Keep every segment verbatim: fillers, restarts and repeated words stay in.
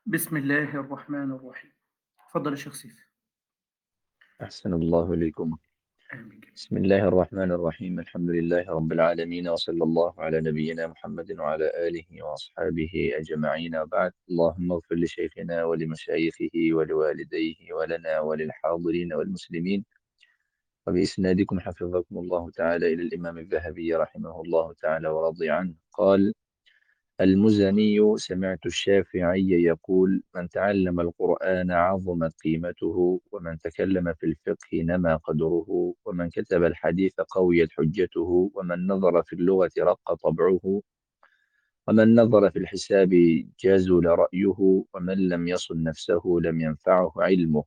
بسم الله الرحمن الرحيم. اتفضل يا شيخ سيف. أحسن الله إليكم. آمين جميعا. بسم الله الرحمن الرحيم. الحمد لله رب العالمين، وصلى الله على نبينا محمد وعلى آله وأصحابه أجمعين، وبعد. اللهم اغفر لشيخنا ولمشايخه ولوالديه ولنا وللحاضرين والمسلمين. وبإسنادكم حفظكم الله تعالى إلى الإمام الذهبي رحمه الله تعالى ورضي عنه قال: المزني سمعت الشافعي يقول: من تعلم القرآن عظمت قيمته، ومن تكلم في الفقه نما قدره، ومن كتب الحديث قويت حجته، ومن نظر في اللغة رق طبعه، ومن نظر في الحساب جزل رأيه، ومن لم يصن نفسه لم ينفعه علمه.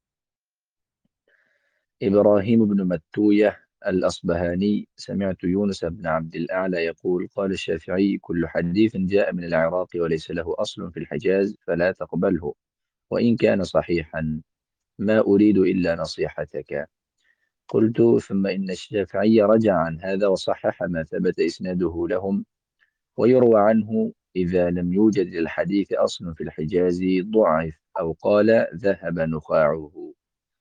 إبراهيم بن متوية الأصبهاني: سمعت يونس بن عبد الأعلى يقول: قال الشافعي: كل حديث جاء من العراق وليس له أصل في الحجاز فلا تقبله، وإن كان صحيحا. ما أريد إلا نصيحتك. قلت: ثم إن الشافعي رجع عن هذا وصحح ما ثبت إسناده لهم، ويروى عنه: إذا لم يوجد للحديث أصل في الحجاز ضعف، أو قال: ذهب نخاعه.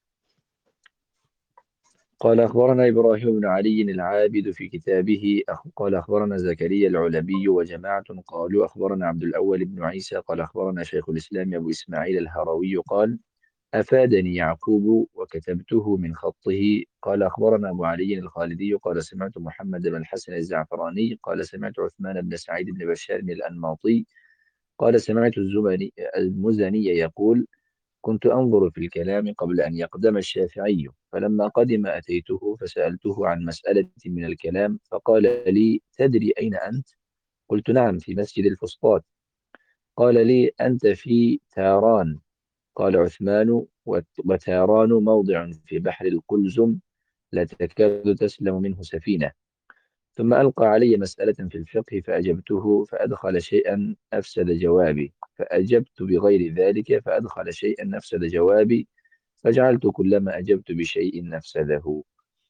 قال: أخبرنا إبراهيم بن علي العابد في كتابه أخ... قال: أخبرنا زكريا العلبي وجماعة قالوا: أخبرنا عبد الأول بن عيسى قال: أخبرنا شيخ الإسلام أبو إسماعيل الهروي قال: أفادني يعقوب وكتبته من خطه. قال: أخبرنا أبو علي الخالدي قال: سمعت محمد بن الحسن الزعفراني قال: سمعت عثمان بن سعيد بن بشار الأنماطي قال: سمعت الزمني المزني يقول: كنت أنظر في الكلام قبل أن يقدم الشافعي، فلما قدم أتيته فسألته عن مسألة من الكلام، فقال لي: تدري أين أنت؟ قلت: نعم، في مسجد الفسطاط. قال لي: أنت في تاران. قال عثمان: وت- وتاران موضع في بحر القلزم لا تكاد تسلم منه سفينة. ثم ألقى علي مسألة في الفقه فأجبته فأدخل شيئا أفسد جوابي، فأجبت بغير ذلك فأدخل شيئا أفسد جوابي، فجعلت كلما أجبت بشيء نفسده.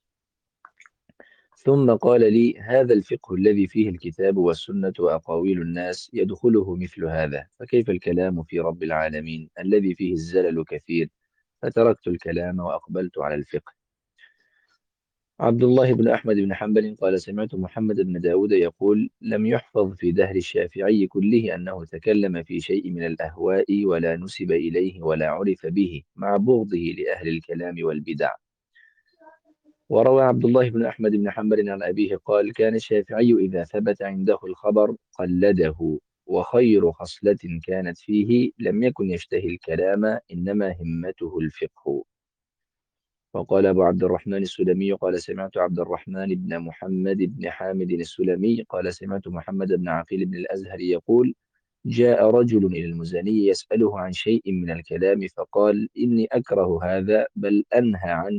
ثم قال لي: هذا الفقه الذي فيه الكتاب والسنة وأقاويل الناس يدخله مثل هذا، فكيف الكلام في رب العالمين الذي فيه الزلل كثير؟ فتركت الكلام وأقبلت على الفقه. عبد الله بن أحمد بن حنبل قال: سمعت محمد بن داود يقول: لم يحفظ في دهر الشافعي كله أنه تكلم في شيء من الأهواء، ولا نسب إليه ولا عرف به، مع بغضه لأهل الكلام والبدع. وروى عبد الله بن أحمد بن حنبل عن أبيه قال: كان الشافعي إذا ثبت عنده الخبر قلده، وخير خصلة كانت فيه لم يكن يشتهي الكلام، إنما همته الفقه. وقال أبو عبد الرحمن السلمي قال: سمعت عبد الرحمن بن محمد بن حامد السلمي قال: سمعت محمد بن عقيل بن الأزهر يقول: جاء رجل إلى المزني يسأله عن شيء من الكلام، فقال: إني أكره هذا، بل أنهى عنه